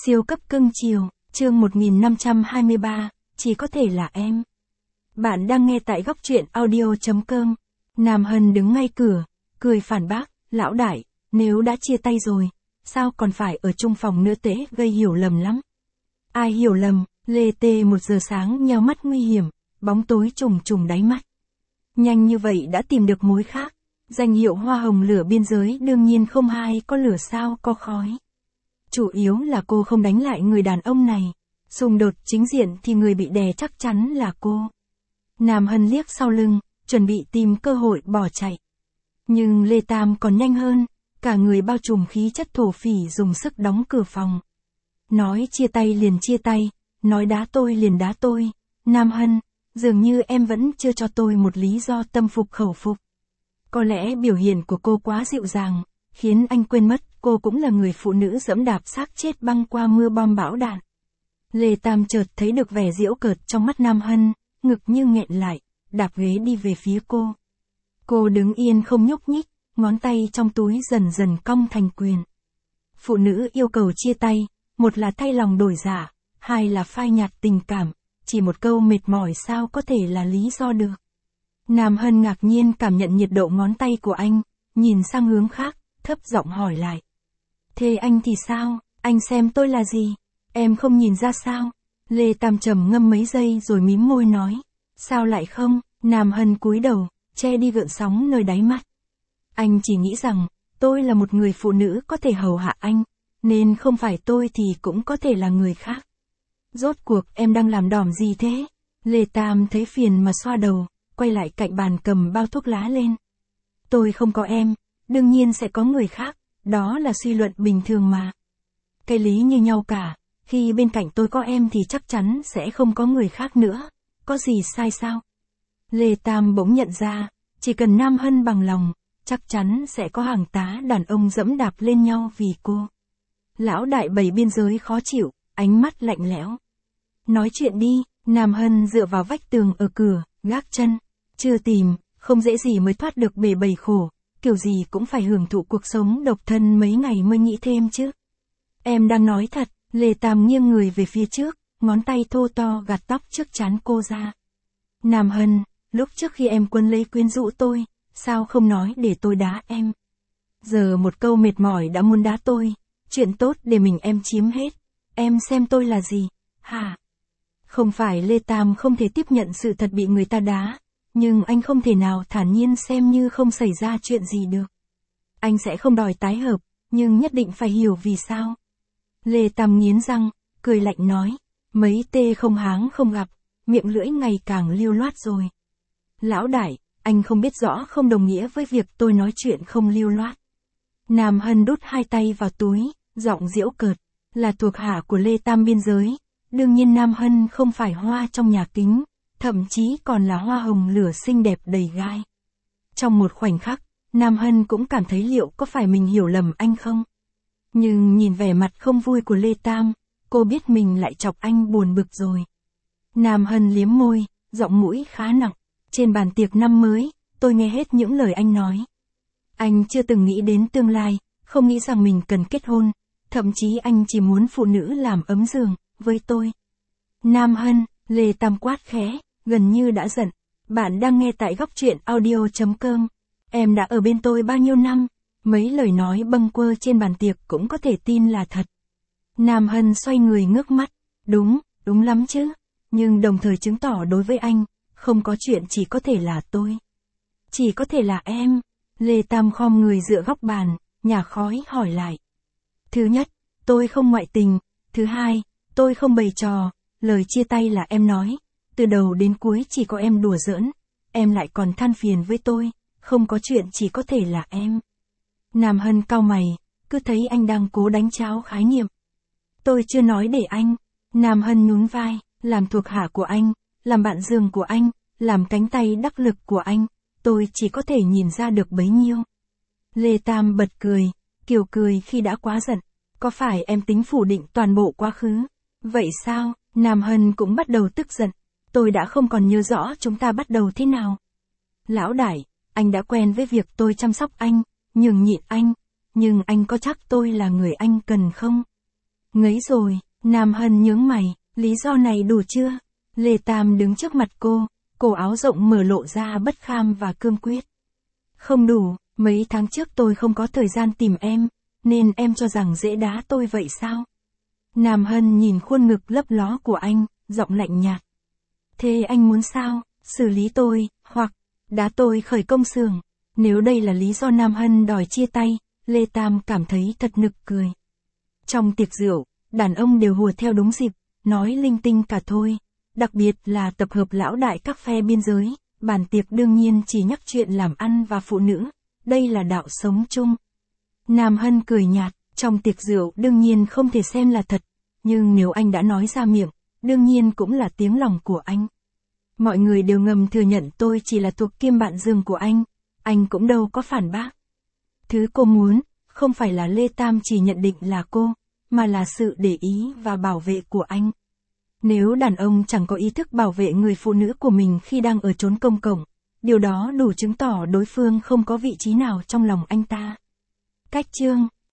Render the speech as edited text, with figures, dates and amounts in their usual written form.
Siêu cấp cưng chiều, chương 1523, chỉ có thể là em. Bạn đang nghe tại góc truyện audio.com. Nam Hân đứng ngay cửa, cười phản bác, lão đại, nếu đã chia tay rồi, sao còn phải ở chung phòng nữa tế, gây hiểu lầm lắm. Ai hiểu lầm, Lê Tê 1 giờ sáng nheo mắt nguy hiểm, bóng tối trùng trùng đáy mắt. Nhanh như vậy đã tìm được mối khác, danh hiệu hoa hồng lửa biên giới đương nhiên không ai có lửa sao có khói. Chủ yếu là cô không đánh lại người đàn ông này, xung đột chính diện thì người bị đè chắc chắn là cô. Nam Hân liếc sau lưng, chuẩn bị tìm cơ hội bỏ chạy. Nhưng Lê Tam còn nhanh hơn, cả người bao trùm khí chất thổ phỉ dùng sức đóng cửa phòng. Nói chia tay liền chia tay, nói đá tôi liền đá tôi. Nam Hân, dường như em vẫn chưa cho tôi một lý do tâm phục khẩu phục. Có lẽ biểu hiện của cô quá dịu dàng, khiến anh quên mất cô cũng là người phụ nữ giẫm đạp xác chết băng qua mưa bom bão đạn. Lê Tam chợt thấy được vẻ giễu cợt trong mắt Nam Hân, ngực như nghẹn lại, đạp ghế đi về phía cô. Cô đứng yên không nhúc nhích, ngón tay trong túi dần dần cong thành quyền. Phụ nữ yêu cầu chia tay, một là thay lòng đổi dạ, hai là phai nhạt tình cảm, chỉ một câu mệt mỏi sao có thể là lý do được. Nam Hân ngạc nhiên cảm nhận nhiệt độ ngón tay của anh, nhìn sang hướng khác, thấp giọng hỏi lại. Thế anh thì sao, anh xem tôi là gì, em không nhìn ra sao? Lê Tam trầm ngâm mấy giây rồi mím môi nói. Sao lại không? Nam Hân cúi đầu, che đi gợn sóng nơi đáy mắt. Anh chỉ nghĩ rằng, tôi là một người phụ nữ có thể hầu hạ anh, nên không phải tôi thì cũng có thể là người khác. Rốt cuộc em đang làm đỏm gì thế? Lê Tam thấy phiền mà xoa đầu, quay lại cạnh bàn cầm bao thuốc lá lên. Tôi không có em, đương nhiên sẽ có người khác, đó là suy luận bình thường mà. Cái lý như nhau cả, khi bên cạnh tôi có em thì chắc chắn sẽ không có người khác nữa, có gì sai sao? Lê Tam bỗng nhận ra, chỉ cần Nam Hân bằng lòng, chắc chắn sẽ có hàng tá đàn ông dẫm đạp lên nhau vì cô. Lão đại bầy biên giới khó chịu, ánh mắt lạnh lẽo. Nói chuyện đi, Nam Hân dựa vào vách tường ở cửa, gác chân. Chưa tìm, không dễ gì mới thoát được bể bầy khổ, kiểu gì cũng phải hưởng thụ cuộc sống độc thân mấy ngày mới nghĩ thêm chứ. Em đang nói thật, Lê Tam nghiêng người về phía trước, ngón tay thô to gạt tóc trước trán cô ra. Nam Hân, lúc trước khi em quấn lấy quyến rũ tôi, sao không nói để tôi đá em? Giờ một câu mệt mỏi đã muốn đá tôi, chuyện tốt để mình em chiếm hết, em xem tôi là gì, hả? Không phải Lê Tam không thể tiếp nhận sự thật bị người ta đá, nhưng anh không thể nào thản nhiên xem như không xảy ra chuyện gì được. Anh sẽ không đòi tái hợp, nhưng nhất định phải hiểu vì sao. Lê Tam nghiến răng, cười lạnh nói, mấy tê không háng không gặp, miệng lưỡi ngày càng lưu loát rồi. Lão đại, anh không biết rõ không đồng nghĩa với việc tôi nói chuyện không lưu loát. Nam Hân đút hai tay vào túi, giọng giễu cợt, là thuộc hạ của Lê Tam biên giới. Đương nhiên Nam Hân không phải hoa trong nhà kính, thậm chí còn là hoa hồng lửa xinh đẹp đầy gai. Trong một khoảnh khắc, Nam Hân cũng cảm thấy liệu có phải mình hiểu lầm anh không? Nhưng nhìn vẻ mặt không vui của Lê Tam, cô biết mình lại chọc anh buồn bực rồi. Nam Hân liếm môi, giọng mũi khá nặng. Trên bàn tiệc năm mới, tôi nghe hết những lời anh nói. Anh chưa từng nghĩ đến tương lai, không nghĩ rằng mình cần kết hôn, thậm chí anh chỉ muốn phụ nữ làm ấm giường với tôi. Nam Hân, Lê Tam quát khẽ, gần như đã giận. Bạn đang nghe tại góc truyện audio.com. Em đã ở bên tôi bao nhiêu năm, mấy lời nói bâng quơ trên bàn tiệc cũng có thể tin là thật. Nam Hân xoay người ngước mắt, đúng lắm chứ, nhưng đồng thời chứng tỏ đối với anh, không có chuyện chỉ có thể là tôi. Chỉ có thể là em. Lê Tam khom người dựa góc bàn, nhả khói hỏi lại. Thứ nhất, tôi không ngoại tình. Thứ hai, tôi không bày trò, lời chia tay là em nói, từ đầu đến cuối chỉ có em đùa giỡn, em lại còn than phiền với tôi, không có chuyện chỉ có thể là em. Nam Hân cau mày, cứ thấy anh đang cố đánh tráo khái niệm. Tôi chưa nói để anh. Nam Hân nhún vai, làm thuộc hạ của anh, làm bạn giường của anh, làm cánh tay đắc lực của anh, tôi chỉ có thể nhìn ra được bấy nhiêu. Lê Tam bật cười, kiểu cười khi đã quá giận. Có phải em tính phủ định toàn bộ quá khứ? Vậy sao? Nam Hân cũng bắt đầu tức giận. Tôi đã không còn nhớ rõ chúng ta bắt đầu thế nào. Lão đại, anh đã quen với việc tôi chăm sóc anh, nhường nhịn anh, nhưng anh có chắc tôi là người anh cần không? Ngấy rồi, Nam Hân nhướng mày, lý do này đủ chưa? Lê Tam đứng trước mặt cô, cổ áo rộng mở lộ ra bất kham và cương quyết. Không đủ, mấy tháng trước tôi không có thời gian tìm em, nên em cho rằng dễ đá tôi vậy sao? Nam Hân nhìn khuôn ngực lấp ló của anh, giọng lạnh nhạt. Thế anh muốn sao? Xử lý tôi, hoặc đá tôi khỏi công xưởng. Nếu đây là lý do Nam Hân đòi chia tay, Lê Tam cảm thấy thật nực cười. Trong tiệc rượu, đàn ông đều hùa theo đúng dịp, nói linh tinh cả thôi. Đặc biệt là tập hợp lão đại các phe biên giới, bàn tiệc đương nhiên chỉ nhắc chuyện làm ăn và phụ nữ. Đây là đạo sống chung. Nam Hân cười nhạt, trong tiệc rượu đương nhiên không thể xem là thật, nhưng nếu anh đã nói ra miệng, đương nhiên cũng là tiếng lòng của anh. Mọi người đều ngầm thừa nhận tôi chỉ là thuộc kiêm bạn giường của anh cũng đâu có phản bác. Thứ cô muốn, không phải là Lê Tam chỉ nhận định là cô, mà là sự để ý và bảo vệ của anh. Nếu đàn ông chẳng có ý thức bảo vệ người phụ nữ của mình khi đang ở chốn công cộng, điều đó đủ chứng tỏ đối phương không có vị trí nào trong lòng anh ta. Cách chương